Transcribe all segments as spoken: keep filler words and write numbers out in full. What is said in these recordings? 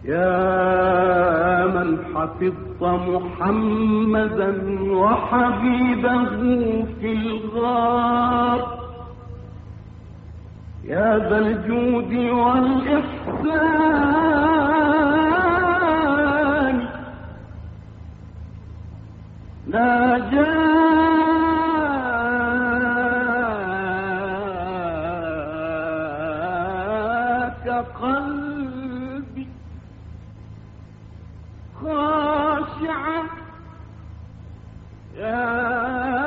يا من حفظت محمدا وحبيبه في الغار، يا ذا الجود والإحسان، ناجاك قلبي خاشعا، يا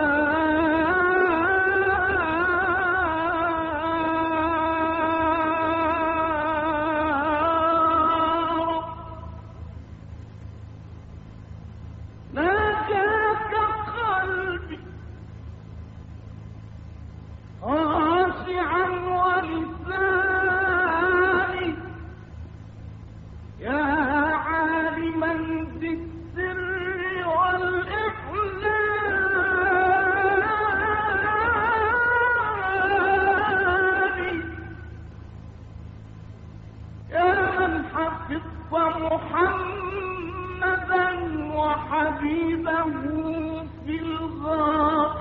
محمدا وحبيبه في الغار،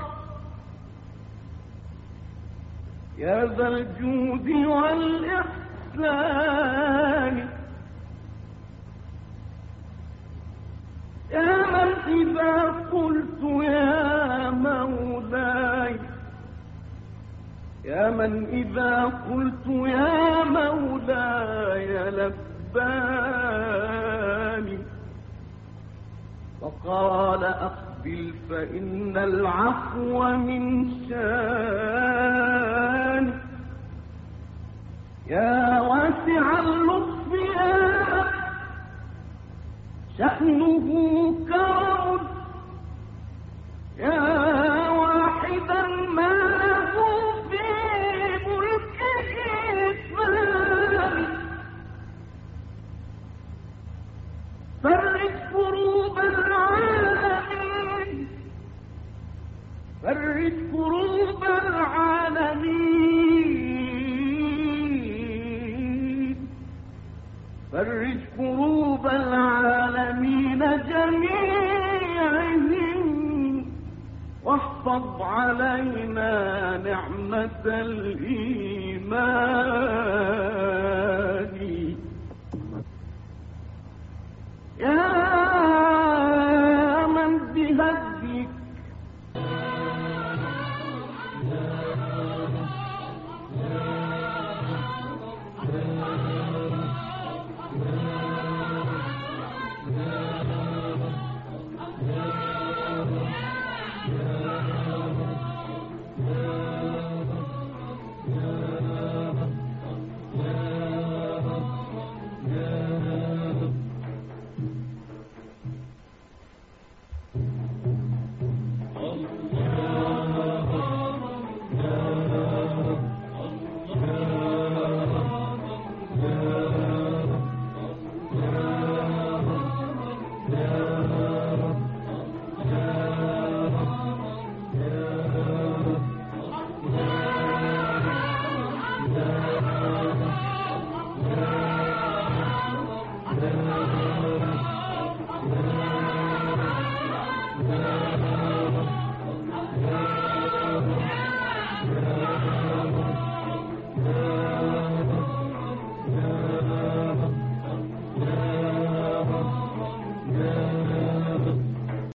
يا ذا الجود والإحسان، يا من إذا قلت يا مولاي، يا من إذا قلت يا مولاي لباني، فقال أقبل فإن العفو من شاني، يا واسع اللطف يا شأنه كرم، يا واحدا ما له في ملكه ثاني، فرج كروب العالمين، فرج كروب العالمين، فرج كروب العالمين جميعهم، واحفظ علينا نعمة الإيمان.